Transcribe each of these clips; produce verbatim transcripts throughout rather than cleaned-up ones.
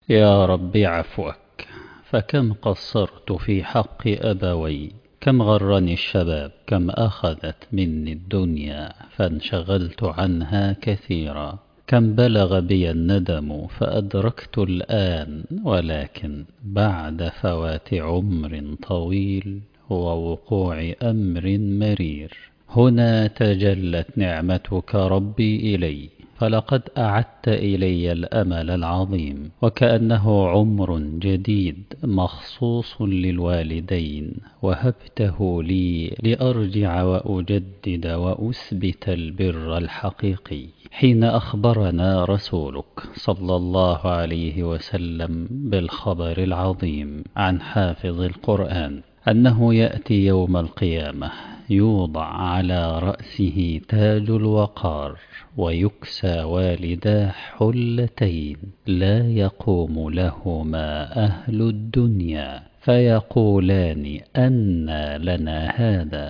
يا رب عفوك، فكم قصرت في حق أبوي، كم غرني الشباب، كم أخذت مني الدنيا فانشغلت عنها كثيرا، كم بلغ بي الندم فأدركت الآن، ولكن بعد فوات عمر طويل ووقوع أمر مرير هنا تجلت نعمتك ربي إلي، فلقد أعدت إلي الأمل العظيم، وكأنه عمر جديد مخصوص للوالدين وهبته لي لأرجع وأجدد وأثبت البر الحقيقي. حين أخبرنا رسولك صلى الله عليه وسلم بالخبر العظيم عن حافظ القرآن أنه يأتي يوم القيامة يوضع على رأسه تاج الوقار ويكسى والداه حلتين لا يقوم لهما أهل الدنيا، فيقولان أنى لنا هذا،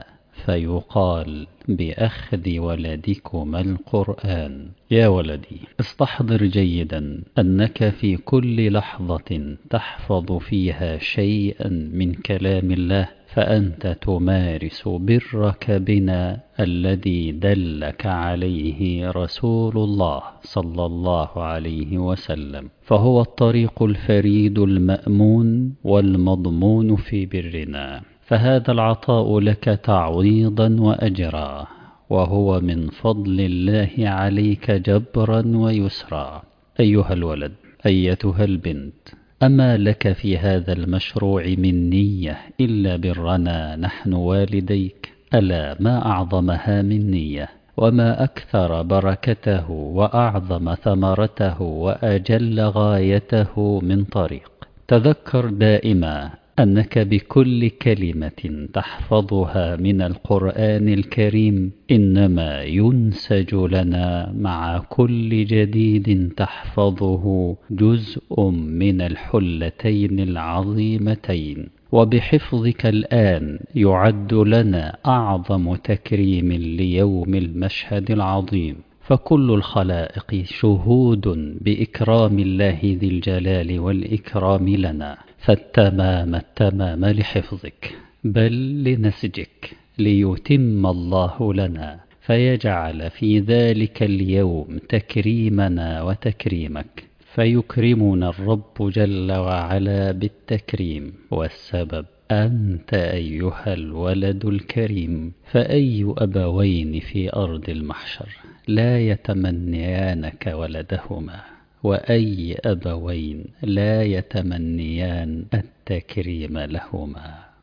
فيقال بأخذ ولدكما القرآن. يا ولدي، استحضر جيدا أنك في كل لحظة تحفظ فيها شيئا من كلام الله، فأنت تمارس برك بنا الذي دلك عليه رسول الله صلى الله عليه وسلم، فهو الطريق الفريد المأمون والمضمون في برنا، فهذا العطاء لك تعويضا وأجرا، وهو من فضل الله عليك جبرا ويسرا. أيها الولد، أيتها البنت، أما لك في هذا المشروع من نية إلا برنا نحن والديك؟ ألا ما أعظمها من نية، وما أكثر بركته وأعظم ثمرته وأجل غايته من طريق. تذكر دائما أنك بكل كلمة تحفظها من القرآن الكريم إنما ينسج لنا مع كل جديد تحفظه جزء من الحلتين العظيمتين، وبحفظك الآن يعد لنا أعظم تكريم ليوم المشهد العظيم، فكل الخلائق شهود بإكرام الله ذي الجلال والإكرام لنا، فالتمام التمام لحفظك بل لنسجك، ليتم الله لنا فيجعل في ذلك اليوم تكريمنا وتكريمك، فيكرمنا الرب جل وعلا بالتكريم، والسبب أنت أيها الولد الكريم. فأي أبوين في أرض المحشر لا يتمنيانك ولدهما، وأي أبوين لا يتمنيان التكريم لهما؟